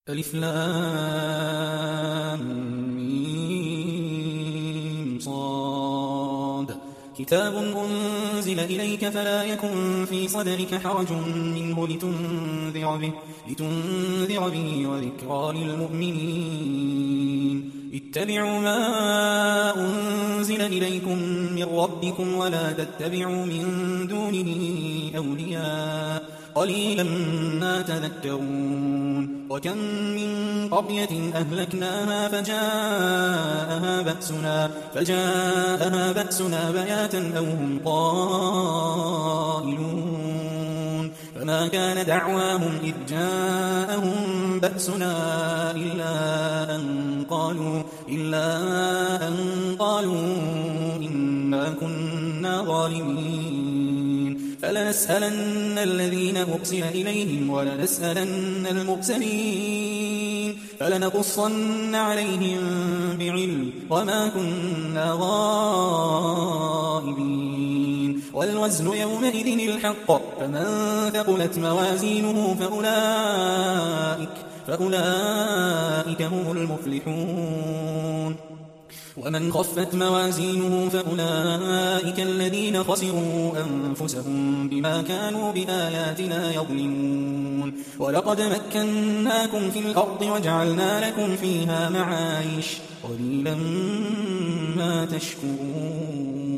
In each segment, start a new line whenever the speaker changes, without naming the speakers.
ألف لام ميم صاد كتاب أنزل إليك فلا يكن في صدرك حرج منه لتنذر به وذكرى للمؤمنين. اتبعوا ما أنزل إليكم من ربكم ولا تتبعوا من دونه أولياء قليلا ما تذكرون. وكم من قرية أهلكناها فجاءها بأسنا بياتا أو هم قائلون. فما كان دعواهم إذ جاءهم بأسنا إلا أن قالوا إنا كنا ظالمين. فلنسألن الذين أرسل إليهم ولنسألن المرسلين فلنقصن عليهم بعلم وما كنا غائبين. والوزن يومئذ الحق فمن ثقلت موازينه فأولئك هم المفلحون. ومن خفت موازينه فأولئك الذين خسروا أنفسهم بما كانوا بآياتنا يظلمون. ولقد مكناكم في الأرض وجعلنا لكم فيها معايش قليلا ما تشكرون.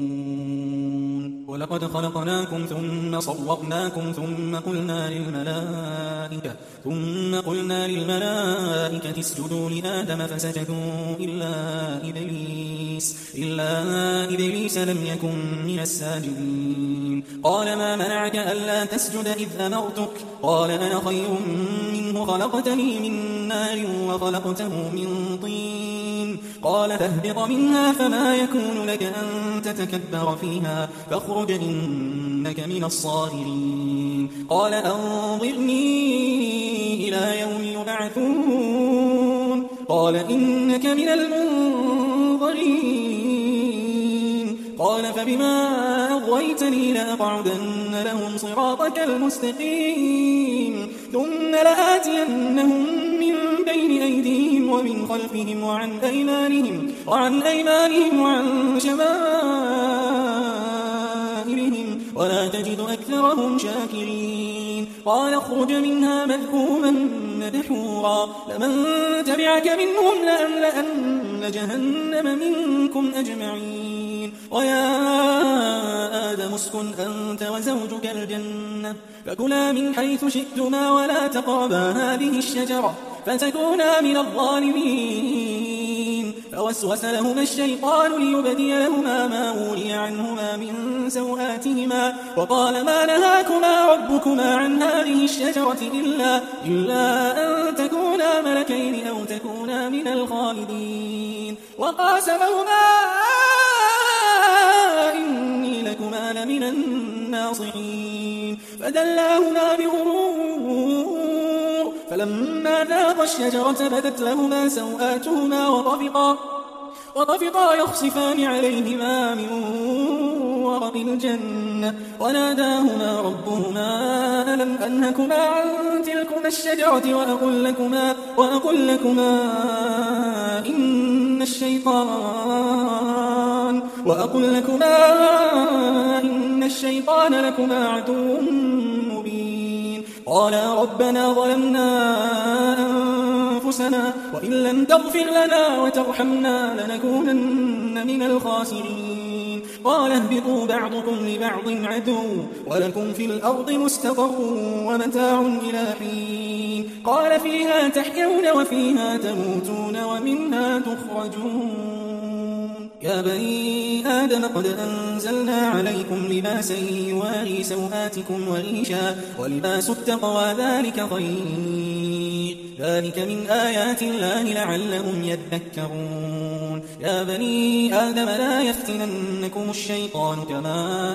ولقد خلقناكم ثم صورناكم ثم قلنا للملائكة اسجدوا لآدم فسجدوا إلا إبليس لم يكن من الساجدين. قال ما منعك ألا تسجد إذ أمرتك؟ قال أنا خير منه خلقتني من نار وخلقته من طين. قال فاهبط منها فما يكون لك أن تتكبر فيها فاخرج إنك من الصاغرين. قال أنظرني إلى يوم يبعثون. قال إنك من المنظرين. قال فبما أغويتني لأقعدن لهم صراطك المستقيم ثم لآتينهم من بين أيديهم ومن خلفهم وعن أيمانهم وعن شمائلهم ولا تجد أكثرهم شاكرين. قال اخرج منها مذءوما مدحورا لمن تبعك منهم لأملأن جهنم منكم أجمعين. ويا آدم اسكن أنت وزوجك الجنة فكلا من حيث شئتما ولا تقربا هذه الشجرة فتكونا من الظالمين. فوسوس لهما الشيطان ليبدي لهما ما ولي عنهما من سوآتهما وقال ما نهاكما ربكما عن هذه الشجرة إلا أن تكونا ملكين أو تكونا من الخالدين. وقاسمهما إني لكما لمن الناصحين. فدلاهما بغرور فلما ذاقا الشجرة بدت لهما سوآتهما وطفقا يخصفان عليهما من ورق الجنة وناداهما ربهما ألم أنهكما عن تلكما الشجرة وأقل لكما إن الشيطان لكما عدو مبين. قالا ربنا ظلمنا أنفسنا وإن لم تغفر لنا وترحمنا لنكونن من الخاسرين. قال اهبطوا بعضكم لبعض عدو ولكم في الأرض مستقر ومتاع إلى حين. قال فيها تحيون وفيها تموتون ومنها تخرجون. يا بني آدم قد أنزلنا عليكم لباسا يواري سوآتكم وريشا ولباس التقوى ذلك خير ذلك من آيات الله لعلهم يذكرون. يا بني آدم لا يفتننكم الشيطان كما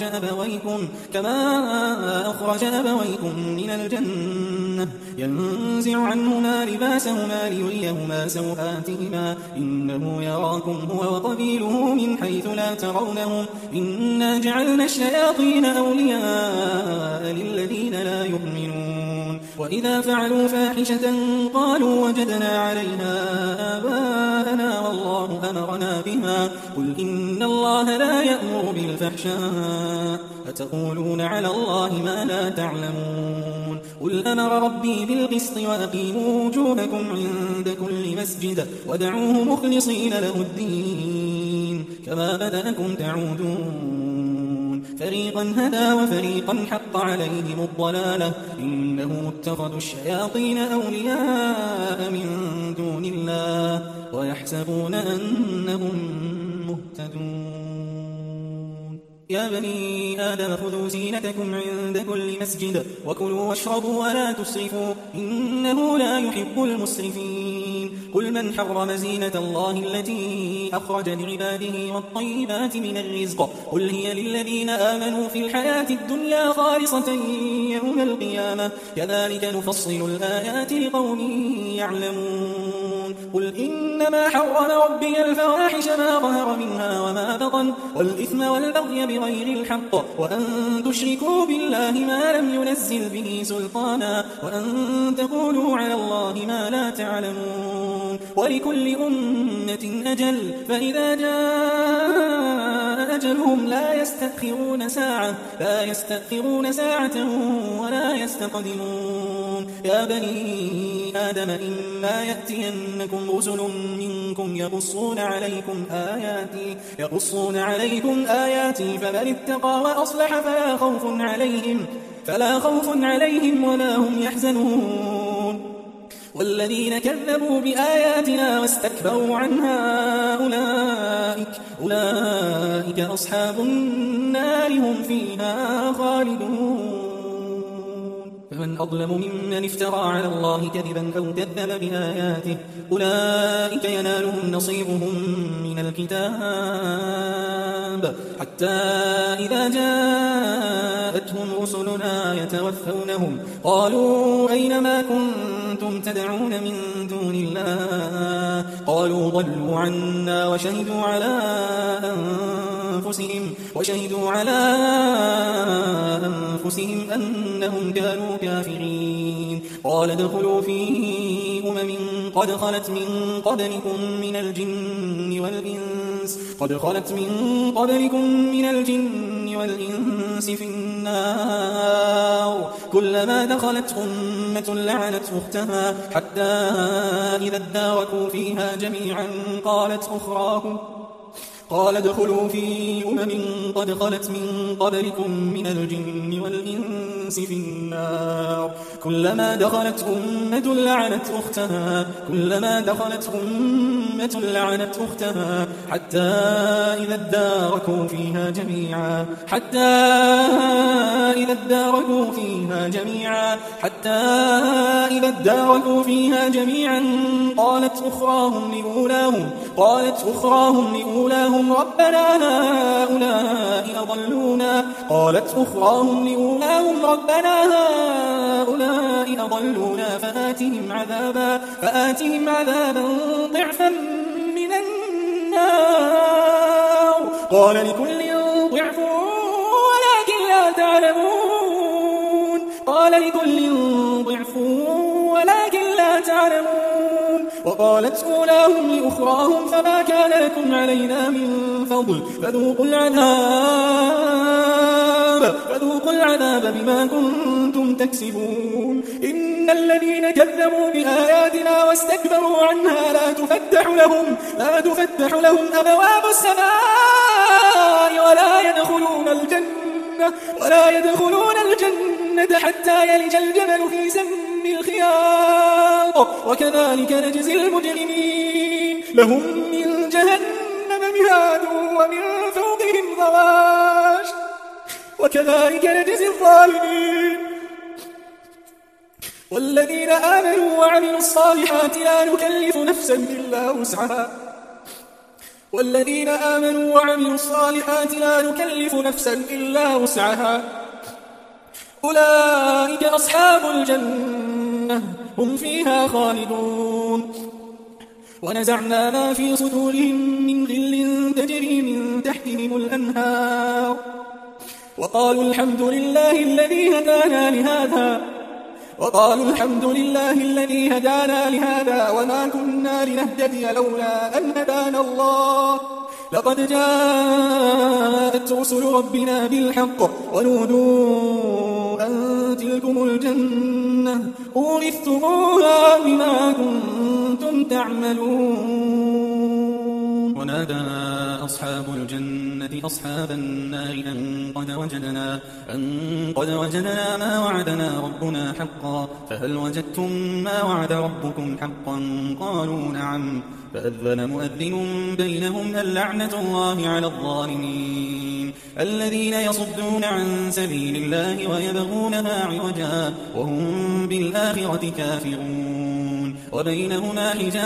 أخرج أبويكم من الجنة ينزع عنهما لباسهما ليريهما سوآتهما إنه يراكم هو وقبيله من حيث لا ترونهم إنا جعلنا الشياطين أولياء للذين لا يؤمنون وإذا فعلوا فاحشة قالوا وجدنا عليها آباءنا والله أمرنا بها قل إن الله لا يأمر بالفحشاء أتقولون على الله ما لا تعلمون قل أمر ربي بالقسط وأقيموا وجوهكم عند كل مسجد ودعوه مخلصين له الدين كما بدأكم تعودون فريقا هدى وفريقا حق عليهم الضلالة إنهم اتخذوا الشياطين أولياء من دون الله ويحسبون أنهم مهتدون يا بني آدم خذوا زينتكم عند كل مسجد وكلوا واشربوا ولا تسرفوا إنه لا يحب المسرفين قل من حرم زينة الله التي أخرج لعباده والطيبات من الرزق قل هي للذين آمنوا في الحياة الدنيا خالصة يوم القيامة كذلك نفصل الآيات لقوم يعلمون قل إنما حرم ربي الفواحش ما ظهر منها وما بطن والإثم والبغي بغير الحق وأن تشركوا بالله ما لم ينزل به سلطانا وأن تقولوا على الله ما لا تعلمون ولكل أمة أجل فإذا جاء أجلهم لا يستأخرون ساعة ولا يستقدمون يا بني آدم إما يأتينكم رسل منكم يقصون عليكم آياتي فمن اتقى وأصلح فلا خوف عليهم ولا هم يحزنون والذين كذبوا بآياتنا واستكبروا عنها أولئك أصحاب النار هم فيها خالدون فمن أظلم ممن افترى على الله كذبا أو كذب بآياته أولئك ينالهم نصيبهم من الكتاب حتى إذا جاءتهم رسلنا يتوفونهم قالوا أين ما كنتم تدعون من دون الله قالوا ضلوا عنا وشهدوا على أنفسهم أنهم كانوا كافرين قال ادخلوا في قد خلت من قبلكم من الجن والإنس في النار كلما دخلت أمة لعنت أختها حتى إذا اداركوا فيها جميعا قال ادخلوا في قد خلت من قبلكم من الجن والإنس في النار كلما دخلت أمة لعنت أختها حتى إذا اداركوا فيها جميعا قالت أخراهم لأولاهم ربنا هؤلاء أضلونا فآتهم عذابا ضعفا من النار قال لكل ضعف ولكن لا تعلمون وقالت أولاهم لأخراهم فما كان لكم علينا من فضل فذوقوا العذاب بما كنتم تكسبون إن الذين كذبوا بآياتنا واستكبروا عنها لا تفتح لهم أبواب السماء ولا يدخلون الجنة حتى يلج الجمل في سم الخياط وكذلك نجزي المجرمين لهم من جهنم مهاد ومن فوقهم غواش وكذلك نجزي الظالمين والذين آمنوا وعملوا الصالحات لا نكلف نفسا إلا وسعها أولئك أصحاب الجنة هم فيها خالدون ونزعنا ما في صدورهم من غل تجري من تحتهم الأنهار وقالوا الحمد لله الذي هدانا لهذا وقالوا الحمد لله الذي هدانا لهذا وما كنا لنهتدي لولا أن هدانا الله لقد جاءت رسل ربنا بالحق ونودوا أن تلكم الجنة أورثتموها بما كنتم تعملون. ونادى أصحاب الجنة أصحاب النار أن قد وجدنا ما وعدنا ربنا حقا فهل وجدتم ما وعد ربكم حقا؟ قالوا نعم. فأذن مؤذن بينهم اللعنة الله على الظالمين الذين يصدون عن سبيل الله ويبغونها عوجا وهم بالآخرة كافرون. وبينهما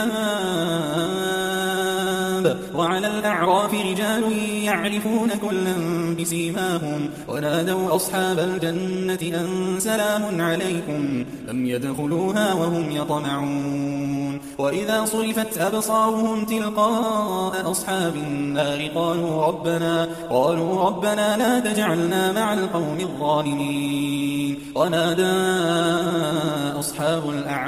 حجاب وعلى الأعراف رجال يعرفون كلا بسيماهم ونادوا أصحاب الجنة أن سلام عليكم لم يدخلوها وهم يطمعون. وإذا صرفت أبصارهم تلقاء أصحاب النار قالوا ربنا لا تجعلنا مع القوم الظالمين. ونادى أصحاب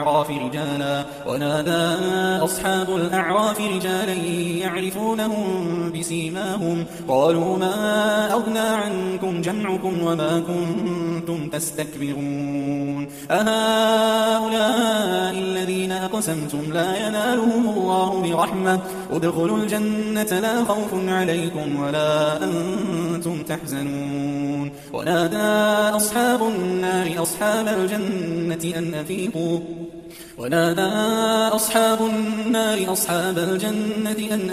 الأعراف رجالا يعرفونهم بسيماهم قالوا ما أغنى عنكم جمعكم وما كنتم تستكبرون أهؤلاء الذين أقسمتم لا ينالهم الله برحمة ادخلوا الجنة لا خوف عليكم ولا أنتم تحزنون. ونادى أصحاب النار أصحاب الجنة أن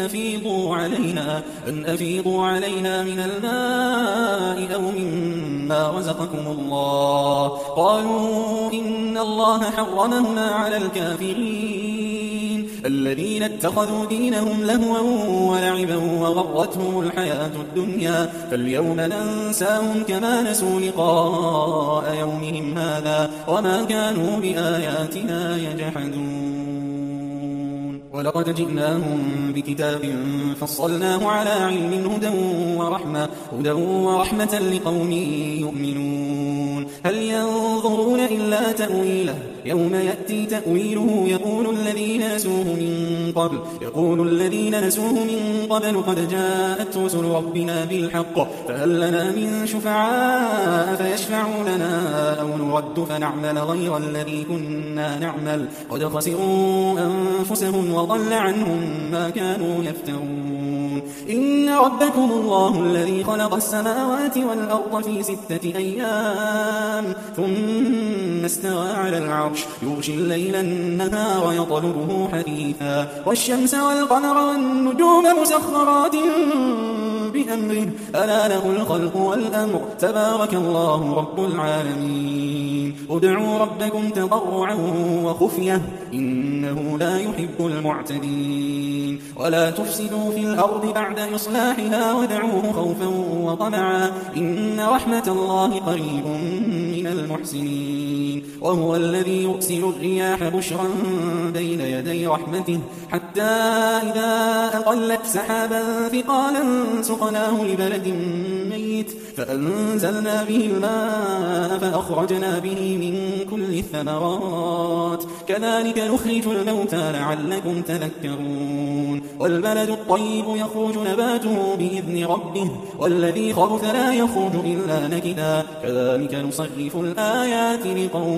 أفيضوا علينا من الماء أو مما رزقكم الله. قالوا إن الله حرمهما على الكافرين الذين اتخذوا دينهم لهوا ولعبا وغرتهم الحياة الدنيا فاليوم ننساهم كما نسوا لقاء يومهم هذا وما كانوا بآياتنا يجحدون. ولقد جئناهم بكتاب فصلناه على علم هدى ورحمة لقوم يؤمنون. هل ينظرون إلا تأويله يوم يأتي تأويله يقول الذين نسوه من قبل قد جاءت رسل ربنا بالحق فهل لنا من شفعاء فيشفعوا لنا أو نرد فنعمل غير الذي كنا نعمل قد خسروا أنفسهم وضل عنهم ما كانوا يفترون. إن ربكم الله الذي خلق السماوات والأرض في 6 أيام ثم استوى على العرش يغشي الليل النهار يطلبه حثيثا والشمس والقمر والنجوم مسخرات بأمره ألا له الخلق والأمر تبارك الله رب العالمين. ادعوا ربكم تضرعا وخفية إنه لا يحب المعتدين. ولا تفسدوا في الأرض بعد إصلاحها ودعوه خوفا وطمعا إن رحمة الله قريب من المحسنين. وهو الذي يرسل الرياح بشرا بين يدي رحمته حتى إذا أقلت سحابا ثقالا سقناه لبلد ميت فأنزلنا به الماء فأخرجنا به من كل الثمرات كذلك نخرج الموتى لعلكم تذكرون. والبلد الطيب يخرج نباته بإذن ربه والذي خبث لا يخرج إلا نكدا كذلك نصرف الآيات لقوم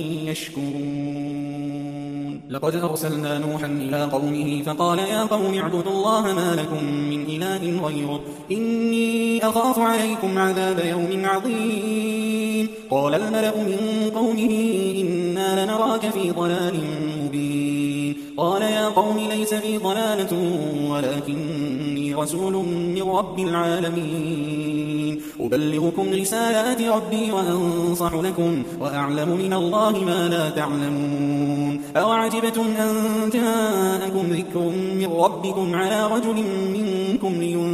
يشكرون. لقد أرسلنا نوحا إلى قومه فقال يا قوم اعبدوا الله ما لكم من إله غيره إني أخاف عليكم عذاب يوم عظيم. قال الملأ من قومه إنا لنراك في ضلال مبين. قال يا قوم ليس بي ضلالة ولكني رسول من رب العالمين أبلغكم رسالات ربي وأنصح لكم وأعلم من الله ما لا تعلمون. أوعجبتم أن جاءكم ذكر من ربكم على رجل منكم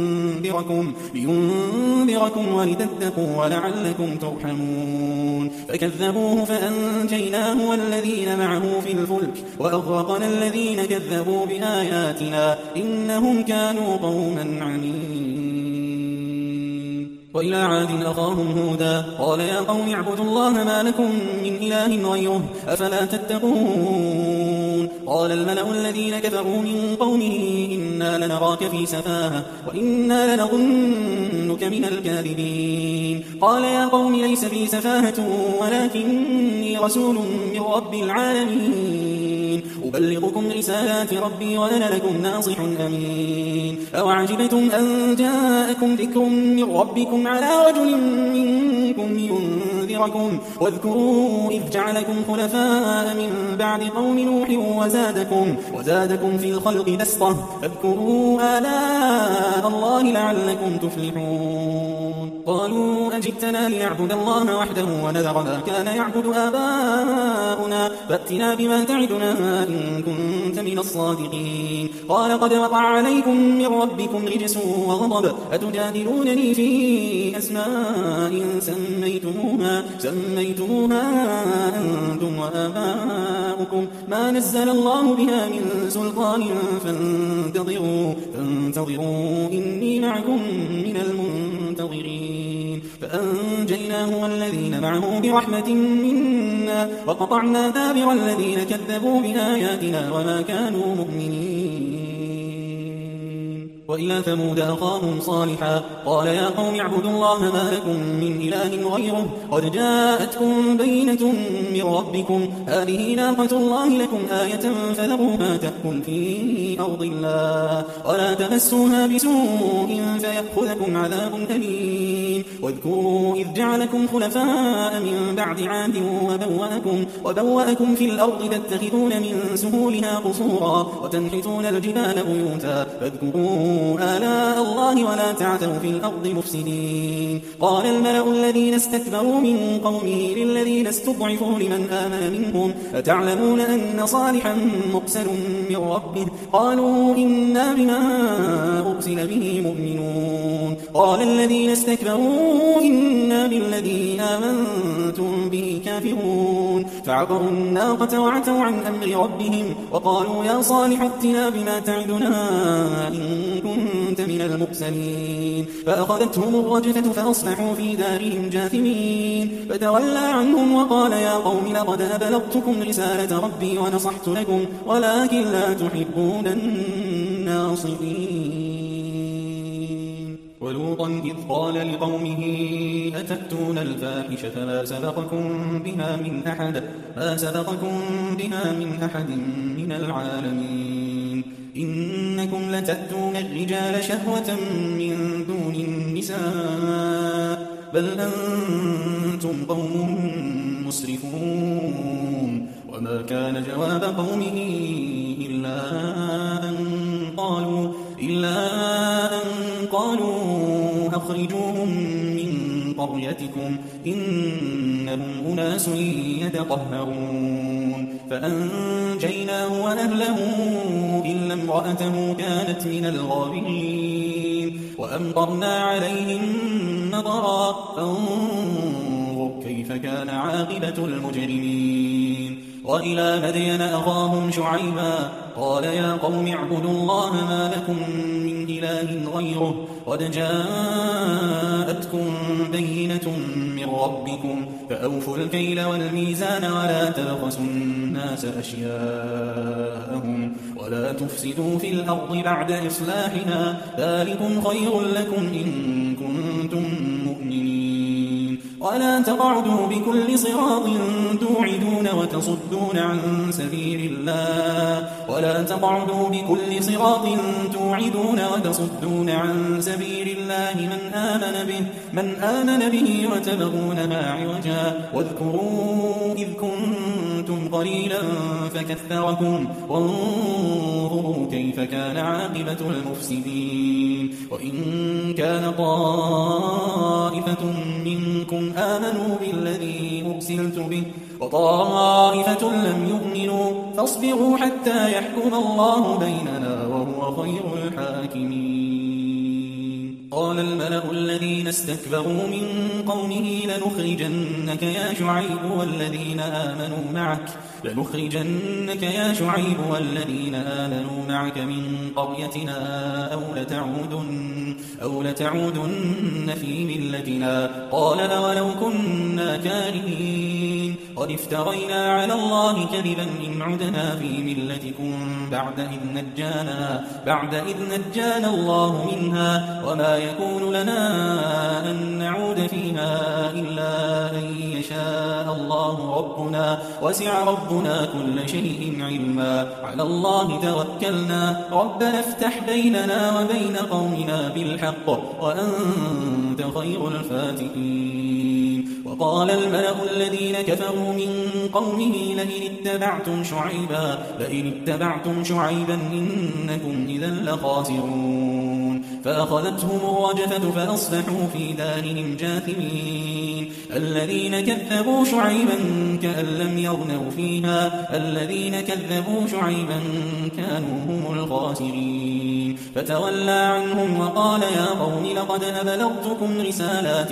لينذركم ولتتقوا ولعلكم ترحمون. فكذبوه فأنجيناه والذين معه في الفلك وأغرقنا الذين كذبوا بآياتنا إنهم كانوا قوما عمين. وإلى عاد أخاهم هودا قال يا قوم اعبدوا الله ما لكم من إله غيره أفلا تتقون قال الملأ الذين كفروا من قومه إنا لنراك في سفاهة وإنا لنظنك من الكاذبين قال يا قوم ليس في سفاهة ولكني رسول من رب العالمين أبلغكم رسالات ربي وأنا لكم ناصح أمين أوعجبتم أن جاءكم ذكر من ربكم على رجل منكم لينذركم واذكروا إذ جعلكم خلفاء من بعد قوم نوح وزادكم في الخلق بسطة فاذكروا آلاء الله لعلكم تفلحون قالوا أجئتنا لنعبد الله وحده ونذر ما كان يعبد آباؤنا فأتنا بما تعدنا إن كنت من الصادقين قال قد وقع عليكم من ربكم رجس وغضب أتجادلونني في أسماء سميتموها أنتم وآباؤكم ما نزل الله بها من سلطان فانتظروا إني معكم من المنتظرين فأنجيناه والذين معه برحمة منا وقطعنا دابر الذين كذبوا بآياتنا وما كانوا مؤمنين وإلى ثمود أخاهم صالحا قال يا قوم اعبدوا الله ما لكم من إله غيره قد جاءتكم بينة من ربكم هذه ناقة الله لكم آية فذروها تأكل في أرض الله ولا تمسوها بسوء فيأخذكم عذاب أليم واذكروا إذ جعلكم خلفاء من بعد عاد وبوأكم في الأرض تتخذون من سهولها قصورا وتنحتون الجبال بيوتا فاذكروا آلاء الله ولا تعثوا في الأرض مفسدين قال الملأ الذين استكبروا من قومه للذين استضعفوا لمن آمن منهم أتعلمون أن صالحا مرسل من ربه قالوا إنا بما أرسل به مؤمنون قال الذين استكبروا إنا بالذي آمنتم به كافرون فعقروا الناقة وعتوا عن أمر ربهم وقالوا يا صالح ائتنا بما تعدنا إن كنت من المرسلين فأخذتهم الرجفة فأصبحوا في دارهم جاثمين فتولى عنهم وقال يا قوم لقد أبلغتكم رسالة ربي ونصحت لكم ولكن لا تحبون الناصحين ولوطا إذ قال لقومه أتأتون الفاحشة ما سبقكم بها من أحد من العالمين إنكم لتأتون الرجال شهوة من دون النساء بل أنتم قوم مسرفون وما كان جواب قومه إلا أن قالوا أخرجوهم من قريتكم إنهم أناس يتطهرون فأنجيناه وأهله إلا امرأته كانت من الغابرين وأمطرنا عليهم مطرا فانظر كيف كان عاقبة المجرمين وإلى مدين أخاهم شعيبا قال يا قوم اعبدوا الله ما لكم من إله غيره قد جاءتكم بينة من ربكم فأوفوا الكيل والميزان ولا تبخسوا الناس أشياءهم ولا تفسدوا في الأرض بعد إصلاحها ذلكم خير لكم إن كنتم مؤمنين ولا تقعدوا بكل صراط توعدون وتصدون عن سبيل الله من آمن به وتبغونها عوجا واذكروا إذ كنتم قليلا فكثركم وانظروا كيف كان عاقبة المفسدين وإن كان طائفة منكم آمنوا بالذي أرسلت به وطائفة لم يؤمنوا فاصبروا حتى يحكم الله بيننا وهو خير الحاكمين قال الملأ الذين استكبروا من قومه لنخرجنك يا شعيب والذين آمنوا معك من قريتنا أو لتعودن في ملتنا. قال أولو كنا كارهين قد افترينا على الله كذبا إن عدنا في ملتكم بعد إذ نجانا الله منها وما يكون لنا أن نعود فيها إلا أن يشاء الله ربنا وسع ربنا كل شيء علما. على الله توكلنا ربنا افتح بيننا وبين قومنا بالحق وأنت خير الفاتحين. وقال الملأ الذين كفروا من قومه لئن اتبعتم شعيبا إنكم إذا لخاسرون. فأخذتهم الرجفة فأصبحوا في دارهم جاثمين. الذين كذبوا شعيبا كأن لم يغنوا فيها الذين كذبوا شعيبا كانوا هم الخاسرين. فتولى عنهم وقال يا قوم لقد أبلغتكم رسالات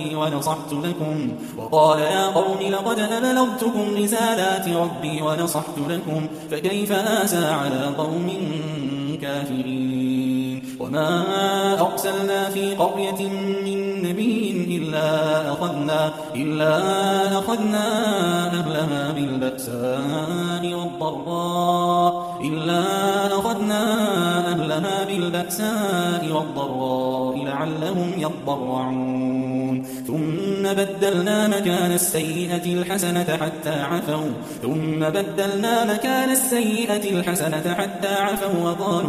ربي ونصحت لكم فكيف آسى على قوم كافرين. وما أرسلنا في قرية من نبي إلا أخذنا أهلها بالبأساء والضراء لعلهم يضرعون. ثم بدلنا مكان السيئة الحسنة حتى عفوا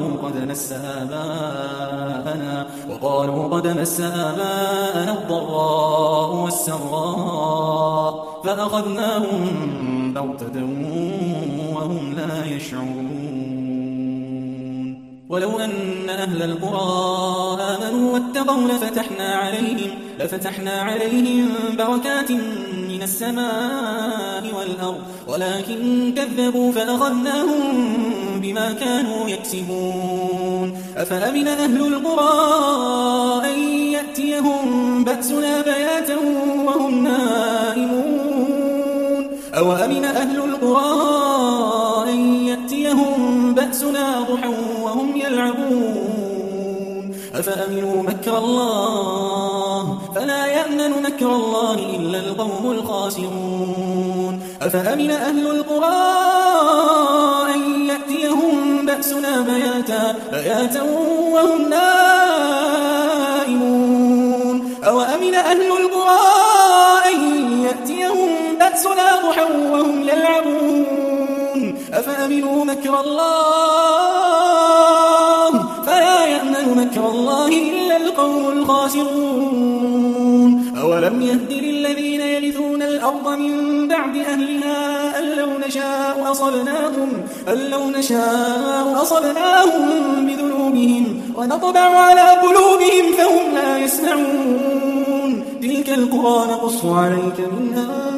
وقالوا قد مس آباءنا الضراء والسراء فأخذناهم بغتة وهم لا يشعرون. ولو أن أهل القرى آمنوا واتقوا لفتحنا عليهم بركات من السماء والأرض ولكن كذبوا فأخذناهم بما كانوا يكسبون. أفأمن أهل القرى أن يأتيهم بأسنا بياتا وهم نائمون أوأمن أهل القرى أن يأتيهم بأسنا ضحى وهم يلعبون. أفأمنوا مكر الله فلا يأمن مكر الله إلا القوم الخاسرون. أفأمن أهل القرى أن يأتيهم بأسنا بياتا وهم نائمون أوأمن أهل القرى أن يأتيهم بأسنا ضحى وهم يلعبون. أفأمنوا مكر الله فلا يأمن مكر الله إلا القوم الخاسرون. أولم يهد للذين يرثون الأرض من بعد أهلها أن لو نشاء أصبناهم بذنوبهم ونطبع على قلوبهم فهم لا يسمعون. تلك القرى نقص عليك من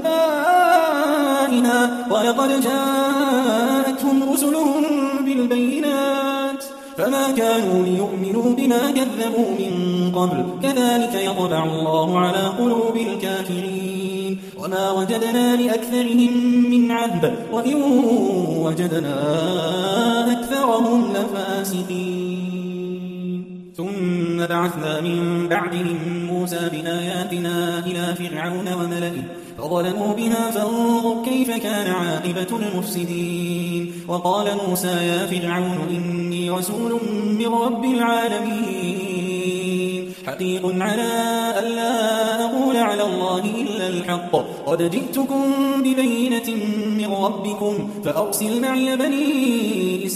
أنبائها ولقد جاءتهم رسلهم بالبينات فما كانوا ليؤمنوا بما كذبوا من قبل كذلك يطبع الله على قلوب الكافرين. وما وجدنا لأكثرهم من عهد وإن وجدنا أكثرهم لفاسقين. ثم بعثنا من بعدهم موسى بآياتنا إلى فرعون وملئه فظلموا بها فانظر كيف كان عاقبة المفسدين. وقال موسى يا فرعون إني رسول من رب العالمين حقيق على ألا أقول على الله إلا الحق قد جئتكم ببينة من ربكم فأرسل معي بني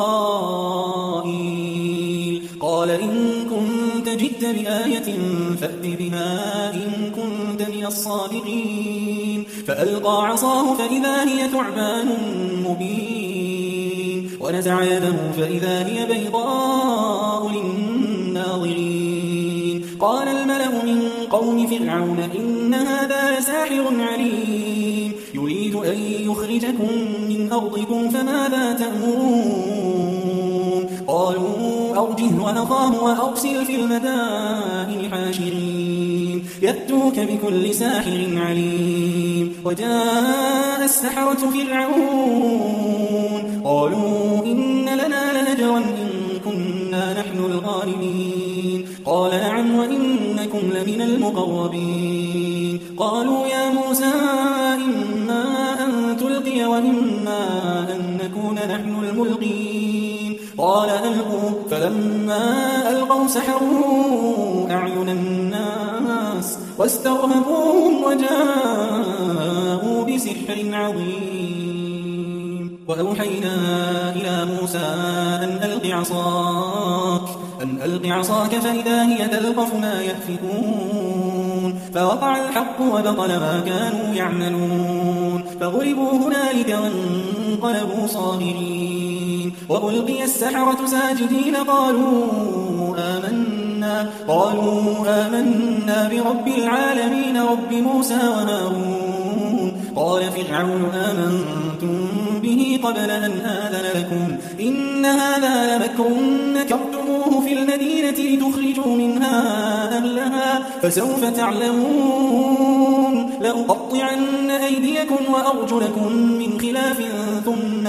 إسرائيل. قال إن كنت جئت بآية فأت بها إن كنت من الصادقين. فألقى عصاه فإذا هي ثعبان مبين ونزع يده فإذا هي بيضاء للناظرين. قال الملأ من قوم فرعون إن هذا لساحر عليم يريد أن يخرجكم من أرضكم فماذا تأمرون. قالوا أرجه وأخاه وأرسل في المدائن حاشرين يأتوك بكل ساحر عليم. وجاء السحرة فرعون قالوا إن لنا لأجرا إن كنا نحن الغالبين. قال نعم وإنكم لمن المقربين. قالوا يا موسى إما أن تلقي وإما أن نكون نحن الملقين. قال ألقوا. فلما ألقوا سحروا أعين الناس واسترهبوهم وجاءوا بسحر عظيم. وأوحينا إلى موسى أن ألق عصاك فإذا هي تلقف ما يأفكون. فوقع الحق وبطل ما كانوا يعملون. فغلبوا هنالك وانقلبوا صاغرين. وألقي السحرة ساجدين قالوا آمنا برب العالمين رب موسى وهارون. قال فرعون آمنتم به قبل أن آذن لكم إن هذا لمكر مكرتموه في المدينة لتخرجوا منها أهلها فسوف تعلمون. لأقطعن أيديكم وأرجلكم من خلاف ثم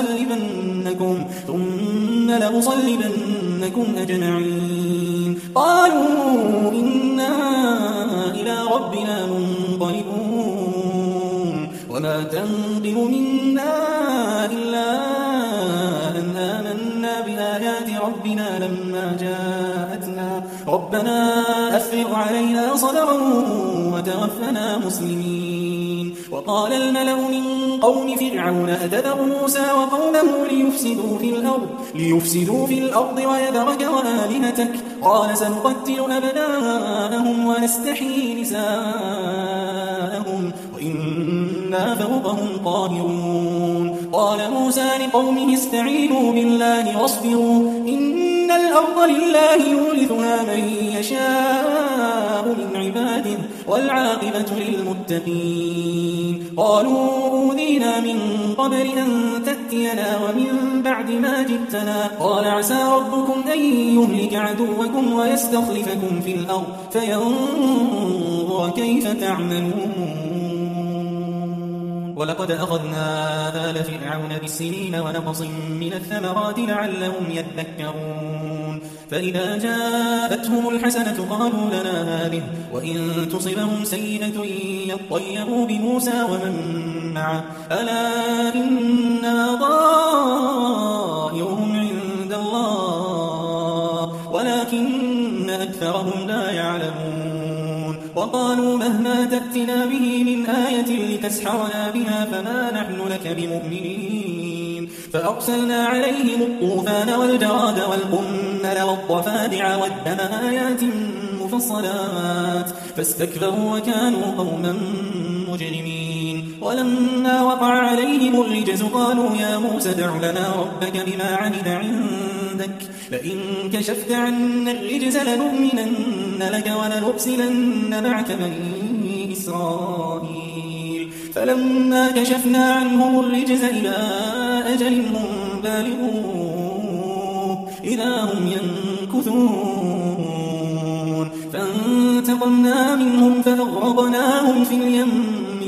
لأصلبنكم أجمعين. قالوا إنا إلى ربنا منقلبون. وما تنقم منا إلا أن آمنا بآيات ربنا لما جاءتنا ربنا أفرغ علينا صبرا وتوفنا مسلمين. وقال الملأ من قوم فرعون أتذر موسى وقومه ليفسدوا في الأرض ويذرك وآلهتك قال سنقتل أبناءهم ونستحيي نساءهم وإنا فوقهم قاهرون. قال موسى لقومه استعينوا بالله واصبروا إن الأرض لله يورثها من يشاء من عباده والعاقبة للمتقين. قالوا أوذينا من قبل أن تأتينا ومن بعد ما جئتنا قال عسى ربكم أن يهلك عدوكم ويستخلفكم في الأرض فينظر كيف تعملون. ولقد أخذنا آل فرعون بالسنين ونقص من الثمرات لعلهم يذكرون. فإذا جاءتهم الحسنة قالوا لنا هذه وإن تصبهم سيئة يطيروا بموسى ومن معه ألا إنما طائرهم عند الله ولكن أكثرهم لا يعلمون. وقالوا مهما تأتنا به من آية لتسحرنا بها فما نحن لك بمؤمنين. فأرسلنا عليهم الطوفان والجراد والقمل والضفادع والدم آيات مفصلات فاستكبروا وكانوا قوما مجرمين. ولما وقع عليهم الرجز قالوا يا موسى ادع لنا ربك بما عهد عندك لئن كشفت عنا الرجز لنؤمنن لك ولنرسلن معك بني إسرائيل. فلما كشفنا عنهم الرجز إلى أجل هم بالغوه إذا هم ينكثون. فانتقمنا منهم فأغرقناهم في اليم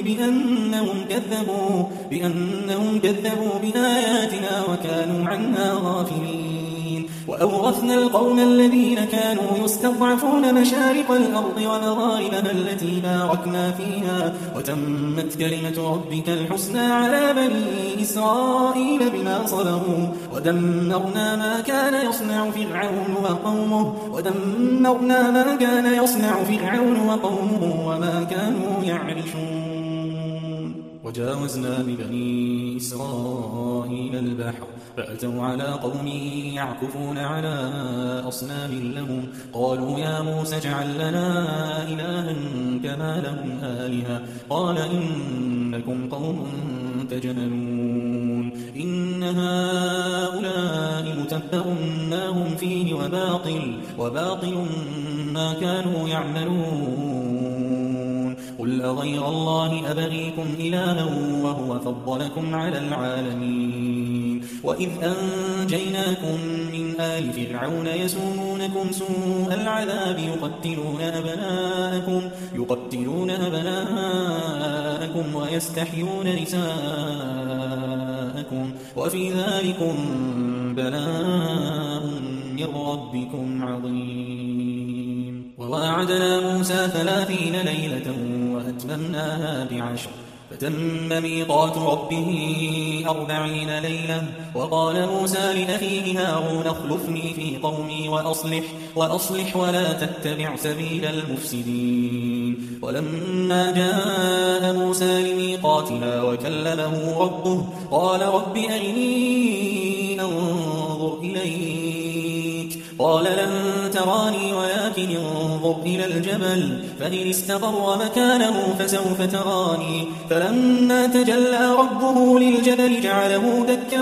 بأنهم كذبوا بآياتنا وكانوا عنها غافلين. وأورثنا القوم الذين كانوا يستضعفون مشارق الأرض ومغاربها التي باركنا فيها وتمت كلمة ربك الحسنى على بني إسرائيل بما صبروا ودمرنا ما كان يصنع فرعون وقومه وما كانوا يعرشون. وجاوزنا ببني إسرائيل البحر فأتوا على قوم يعكفون على أصنام لهم قالوا يا موسى اجعل لنا إلها كما لهم آلهة قال إنكم قوم تجهلون. إن هؤلاء متبر ما هم فيه وباطل ما كانوا يعملون. قل أغير الله أبغيكم إلها وهو فضلكم على العالمين وإذ أنجيناكم من آل فرعون يسومونكم سوء العذاب يقتلون أبناءكم ويستحيون نساءكم وفي ذلكم بلاء من ربكم عظيم. وواعدنا موسى 30 ليلة وأتممناها ب10 فتم ميقات ربه 40 ليلة. وقال موسى لأخيه هارون اخلفني في قومي وأصلح ولا تتبع سبيل المفسدين. ولما جاء موسى لميقاتنا وكلمه ربه قال رب أرني أنظر إليك قال لن تراني ولكن انظر إلى الجبل فإن استقر مكانه فسوف تراني. فلما تجلى ربه للجبل جعله دكا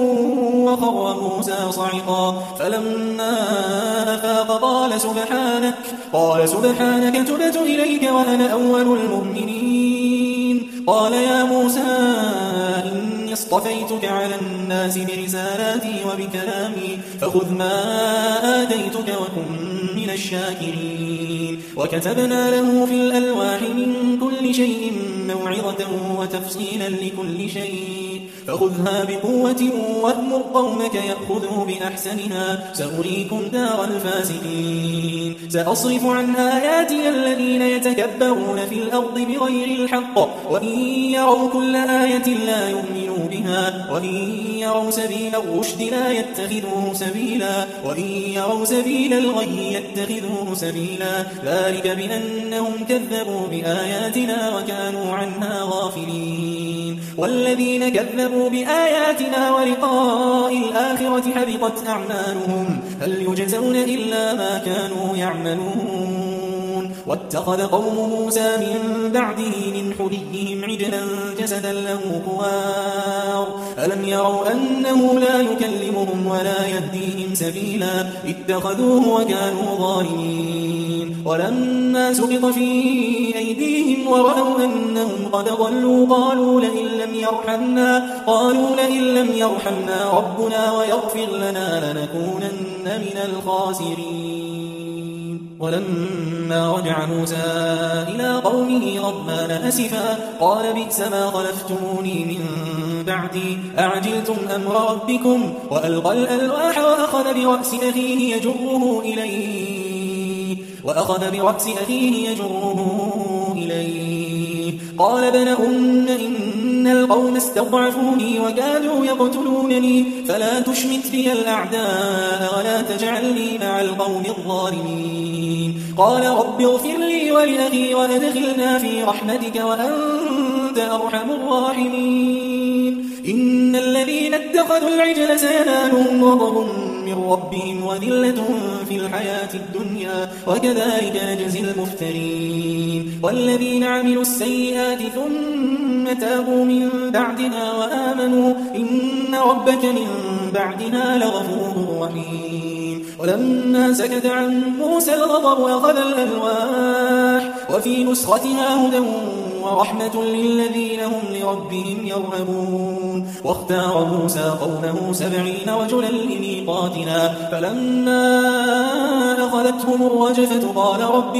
وخر موسى صعقا. فلما أفاق قال سبحانك تبت إليك وأنا أول المؤمنين. قال يا موسى إني اصطفيتك على الناس برسالاتي وبكلامي فخذ ما آتيتك وكن من الشاكرين. وكتبنا له في الألواح من كل شيء موعظة وتفصيلا لكل شيء فخذها بقوة وأمر قومك يأخذوا بأحسنها سأريكم دار الفاسقين. سأصرف عن آياتي الذين يتكبرون في الأرض بغير الحق وإن يروا كل آية لا يؤمنوا بها وإن يروا سبيل الرشد لا يتخذوه سبيلا وإن يروا سبيل الغي يتخذوه سبيلا. ذلك بأنهم كذبوا بآياتنا وكانوا عنها غافلين. والذين كذبوا بآياتنا ولقاء الآخرة حبطت أعمالهم هل يجزون إلا ما كانوا يعملون. واتخذ قوم موسى من بعده من حليهم عجلا جسدا له خوار ألم يروا أنه لا يكلمهم ولا يهديهم سبيلا اتخذوه وكانوا ظالمين. ولما سقط في أيديهم ورأوا أنهم قد ضلوا قالوا لئن لم يرحمنا ربنا ويغفر لنا لنكونن من الخاسرين. ولما رجع موسى إلى قومه غضبان أسفا قال بئس ما خلفتموني من بعدي أعجلتم أمر ربكم وألقى الألواح وأخذ برأس أخيه يجره إليه قال ابن إن القوم استضعفوني وكادوا يقتلونني فلا تشمت بي الأعداء ولا تجعلني مع القوم الظالمين. قال رب اغفر لي ولأخي وأدخلنا في رحمتك وأنت أرحم الراحمين. إن الذين اتخذوا العجل سينالهم غضب من ربهم وذلة في الحياة الدنيا وكذلك نجزي المفترين. والذين عملوا السيئات ثم تابوا من بعدها وآمنوا إن ربك من بعدها لغفور رحيم. ولما سكت عن موسى الغضب أخذ الألواح وفي نسختها هدى ورحمة للذين هم لربهم يرهبون. واختار موسى قومه 70 رجلا لميقاتنا فلما أخذتهم الرجفة قال رب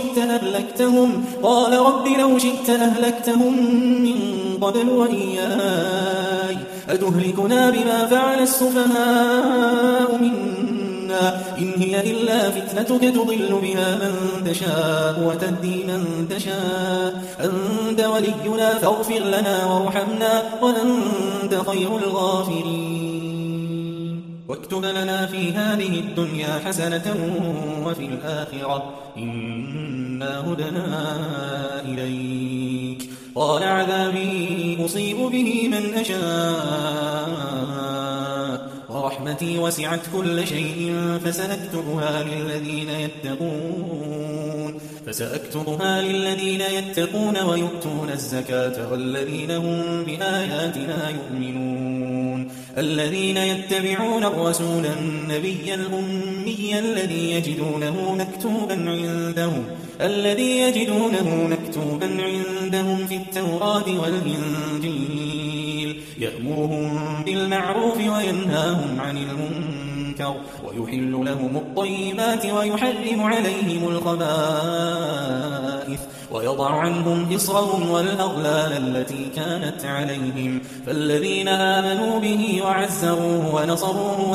لو شئت أهلكتهم من قبل وإياي أتهلكنا بما فعل السفهاء منا إن هي إلا فتنتك تضل بها من تشاء وتهدي من تشاء أنت ولينا فاغفر لنا وارحمنا وأنت خير الغافرين. واكتب لنا في هذه الدنيا حسنة وفي الآخرة إنا هدنا إليك. قال عذابي أصيب به من أشاء ورحمتي وسعت كل شيء فسأكتبها للذين يتقون ويؤتون الزكاة والذين هم بآياتنا يؤمنون. الذين يتبعون الرسول النبي الأمي الذي يجدونه مكتوبا عندهم في التوراة والإنجيل يأمرهم بالمعروف وينهاهم عن المنكر ويحل لهم الطيبات ويحرم عليهم الخبائث ويضع عنهم إصرهم والأغلال التي كانت عليهم فالذين آمنوا به وعزروه ونصروه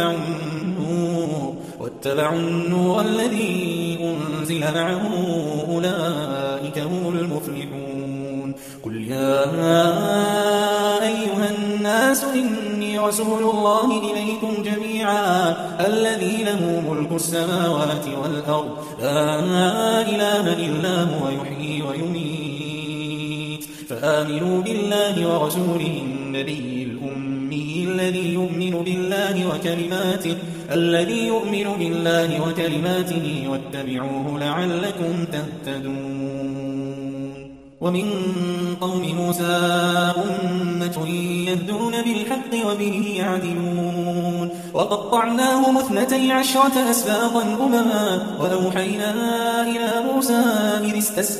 واتبعوا النور الذي أنزل معه أولئك هم المفلحون قل يا أيها الناس إني رسول الله إليكم جميعا الذي له ملك السماوات والأرض لا إله إلا هو يحيي ويميت فآمنوا بالله ورسوله النبي الأمي الذي يؤمن بالله وكلماته واتبعوه لعلكم تهتدون ومن قوم موسى أمة يهدون بالحق وبه يعدلون وقطعناهم 12 أسباطا أمما وأوحينا إلى موسى إذ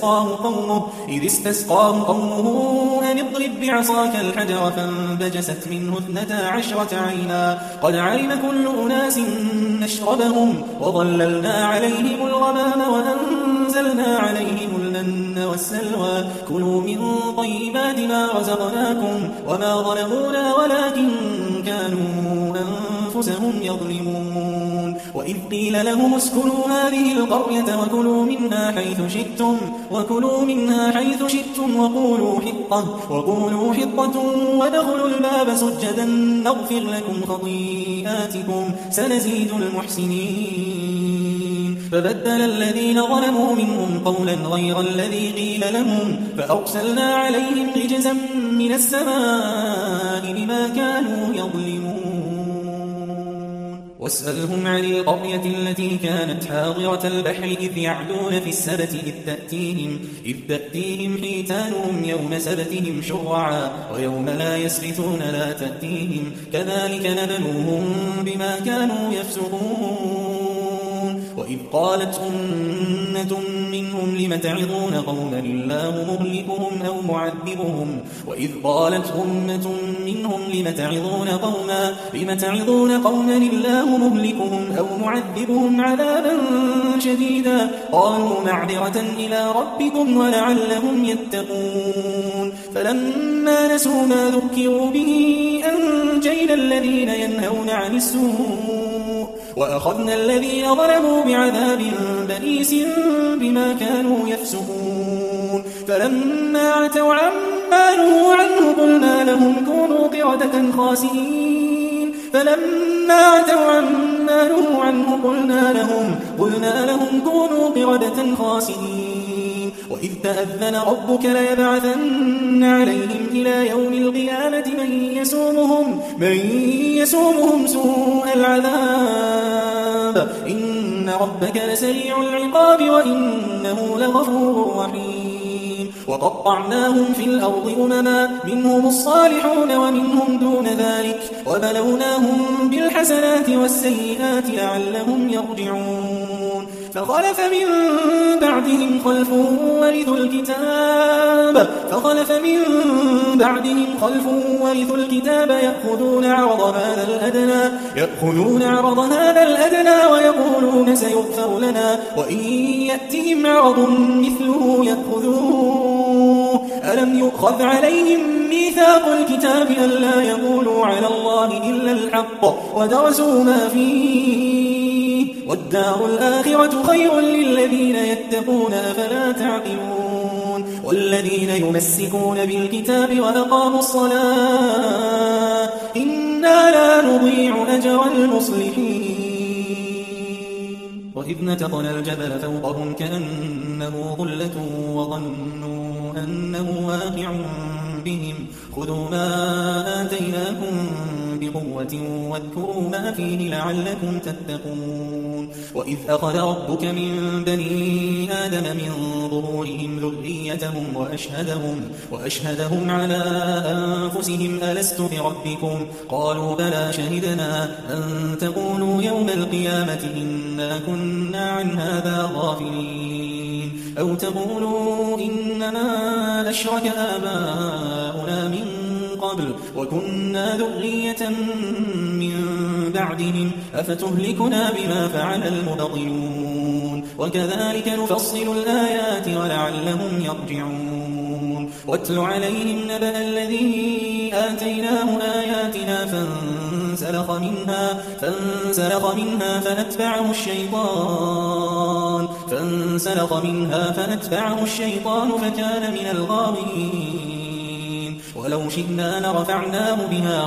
استسقاه قومه أن اضرب بعصاك الحجر فانبجست منه 12 عينا قد علم كل أناس مشربهم وظللنا عليهم الغمام وأنزلنا عليهم المن والسلوى كلوا من طيبات ما رزقناكم وما ظلمونا ولكن كانوا أنفسهم يظلمون وإذ قيل لهم اسكنوا هذه القرية وكلوا منها حيث شئتم وقولوا حطة وادخلوا الباب سجدا نغفر لكم خطيئاتكم سنزيد المحسنين فبدل الذين ظلموا منهم قولا غير الذي قيل لهم فأرسلنا عليهم رجزا من السماء بما كانوا يظلمون واسألهم عن القرية التي كانت حاضرة البحر إذ يعدون في السبت إذ تأتيهم حيتانهم يوم سبتهم شرعا ويوم لا يسبتون لا تأتيهم كذلك نبلوهم بما كانوا يفسقون وإذ قالت أمة منهم لم تعظون قوما الله مهلكهم أو معذبهم لم تعظون قوما الله مهلكهم أو معذبهم عذابا شديدا قالوا معذرة إلى ربكم ولعلهم يتقون فلما نسوا ما ذكروا به أنجينا الذين ينهون عن السوء وأخذنا الذين ظلموا بعذاب بئيس بما كانوا يفسقون فلما عتوا عما نهوا عنه قلنا لهم كونوا قردة خاسئين وإذ تأذن ربك ليبعثن عليهم إلى يوم القيامة من يسومهم سوء العذاب إن ربك لسريع العقاب وإنه لغفور رحيم وقطعناهم في الأرض أمما منهم الصالحون ومنهم دون ذلك وبلوناهم بالحسنات والسيئات لعلهم يرجعون فخلف من بعدهم خلف ورثوا الكتاب يأخذون عرض هذا الأدنى ويقولون سيغفر لنا وإن يأتهم عرض مثله يأخذوه ألم يؤخذ عليهم ميثاق الكتاب ألا يقولوا على الله إلا الحق ودرسوا ما فيه والدار الآخرة خير للذين يتقون أفلا تعقلون والذين يمسكون بالكتاب وأقاموا الصلاة إنا لا نضيع أجر المصلحين وإذ نتقنا الجبل فوقهم كأنه ظلة وظنوا أنه واقع بهم خذوا ما آتيناكم بقوة واذكروا ما فيه لعلكم تتقون وإذ أخذ ربك من بني آدم من ظهورهم ذريتهم وأشهدهم على أنفسهم ألست بربكم قالوا بلى شهدنا أن تقولوا يوم القيامة إنا كنا عن هذا غافلين أو تقولوا إنما أشرك آباؤنا من قبل وكنا ذرية من بعدهم أفتهلكنا بما فعل المبطلون وكذلك نفصل الآيات ولعلهم يرجعون واتل عليهم نبأ الذي آتيناه آياتنا فانسلخ منها فنتبعه الشيطان فكان من الغاوين ولو شئنا لرفعناه بها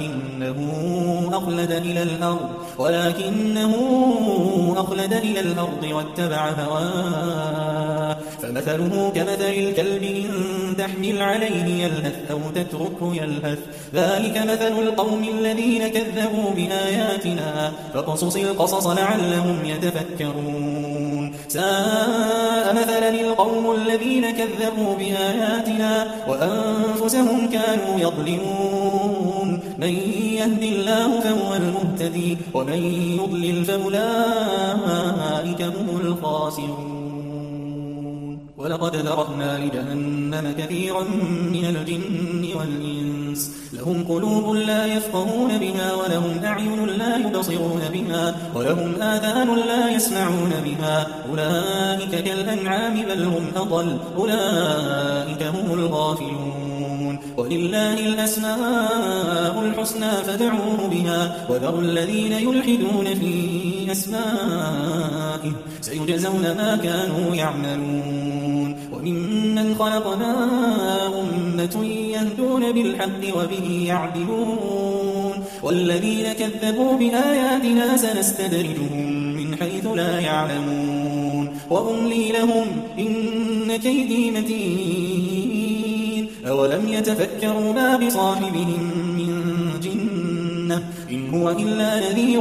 ولكنه أخلد إلى الأرض واتبع هواه فمثله كمثل الكلب إن تحمل عليه يلهث أو تتركه يلهث ذلك مثل القوم الذين كذبوا بآياتنا فاقصص القصص لعلهم يتفكرون ساء مثلا القوم الذين كذبوا بآياتنا وأنفسهم كانوا يظلمون من يهد الله فهو المهتدي ومن يضلل فأولئك هم الخاسرون ولقد ذرأنا لجهنم كثيرا من الجن والإنس لهم قلوب لا يفقهون بها ولهم أعين لا يبصرون بها ولهم آذان لا يسمعون بها أولئك كالأنعام بل هم أضل أولئك هم الغافلون ولله الأسماء الحسنى فادعوه بها وذروا الذين يلحدون في أسمائه سيجزون ما كانوا يعملون وممن خلقنا أمة يهدون بالحق وبه يعدلون والذين كذبوا بآياتنا سنستدرجهم من حيث لا يعلمون وأملي لهم إن كيدي متين أولم يتفكروا ما بصاحبهم من جنة إن هو إلا نذير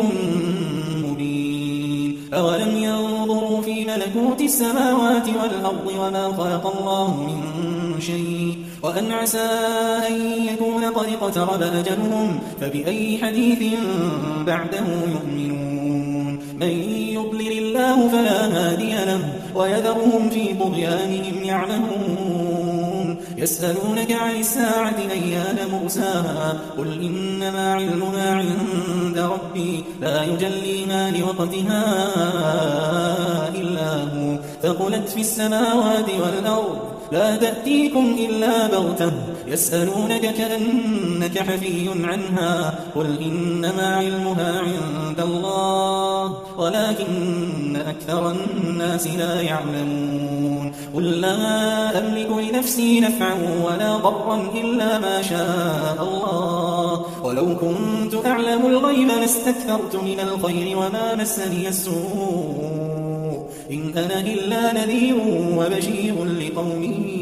مبين أولم ينظروا في ملكوت السماوات والأرض وما خلق الله من شيء وأن عسى أن يكون قد اقترب أجلهم فبأي حديث بعده يؤمنون من يضلل الله فلا هادي له ويذرهم في طغيانهم يعمهون يسألونك عن الساعة أيان مرساها قل إنما علمها عند ربي لا يجليها لوقتها إلا هو ثقلت في السماوات والأرض لا تأتيكم إلا بغتة يسألونك كأنك حفي عنها قل إنما علمها عند الله ولكن أكثر الناس لا يعلمون قل لا أملك لنفسي نفعا ولا ضرا إلا ما شاء الله ولو كنت أعلم الغيب لاستكثرت من الخير وما مسني السوء إن أنا إلا نذير وبشير لقوم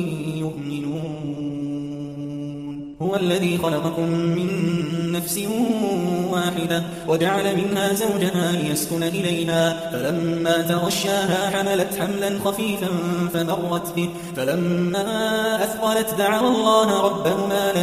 يؤمنون هو الذي خلقكم من نفس واحدة وجعل منها زوجها ليسكن إليها فلما تغشاها حملت حملا خفيفا فمرت به فلما أثقلت دعوا الله ربهما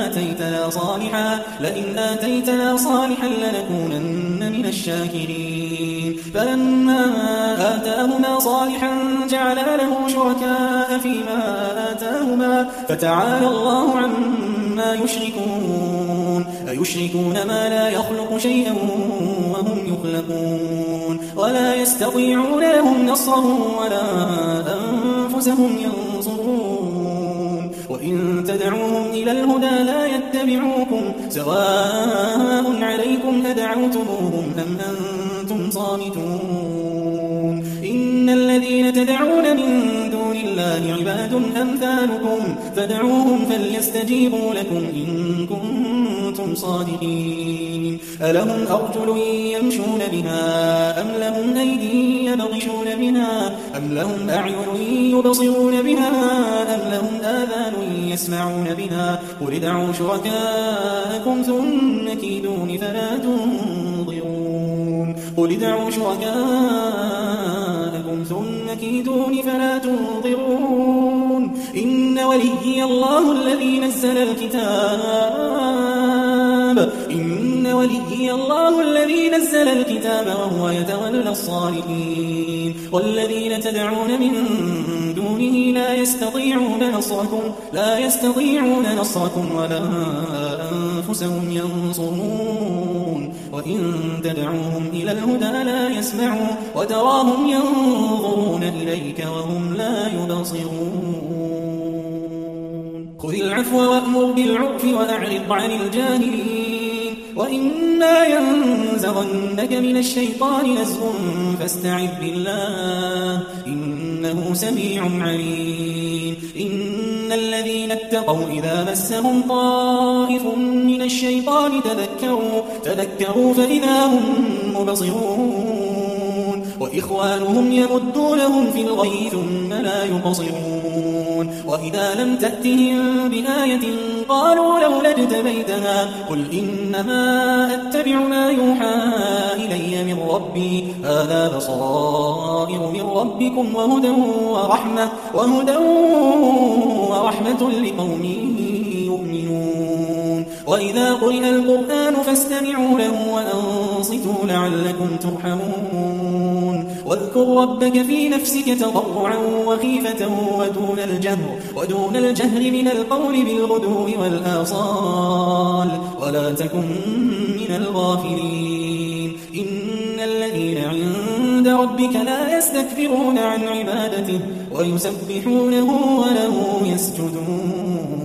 لئن آتيتنا صالحا لنكونن من الشاكرين فلما آتاهما صالحا جعل له شركاء فيما آتاهما فتعالى الله عما يشركون أيشركون ما لا يخلق شيئا وهم يخلقون ولا يستطيعون لهم نصرا ولا أنفسهم ينصرون وإن تدعوهم إلى الهدى لا يتبعوكم سواء عليكم أدعوتموهم أم أنتم صامتون إن الذين تدعون من دون الله عباد أمثالكم فادعوهم فليستجيبوا لكم إن كنتم صادقين ألهم أرجل يمشون بها أم لهم أيدي يبطشون بها أم لهم أعين يبصرون بها أم لهم آذان يسمعون بها قل ادعوا شركاءكم ثم كيدون فلا تنظرون قل ادعوا شركاءكم ثم كيدون فلا تنظرون إن وليي الله الذي نزل الكتاب إن وليي الله الذي نزل الكتاب وهو يتولى الصالحين والذين تدعون من دونه لا يستطيعون نصركم ولا أنفسهم ينصرون وإن تدعوهم إلى الهدى لا يسمعوا وتراهم ينظرون إليك وهم لا يبصرون خذ العفو وأمر بالعرف وأعرض عن الجاهلين وإما ينزغنك من الشيطان نزغ فاستعذ بالله إنه سميع عليم إن الذين اتقوا إذا مسهم طائف من الشيطان تذكروا فإذا هم مبصرون وإخوانهم يمدونهم في الغي ثم لا يقصرون وإذا لم تأتهم بآية قالوا لولا اجتبيتها قل إنما أتبع ما يوحى إلي من ربي هذا بصائر من ربكم وهدى ورحمة لقوم يؤمنون وإذا قرئ القرآن فاستمعوا له وأنصتوا لعلكم ترحمون واذكر ربك في نفسك تضرعا وخيفة ودون الجهر من القول بالغدو والآصال ولا تكن من الغافلين إن الذين عند ربك لا يستكبرون عن عبادته ويسبحونه وله يسجدون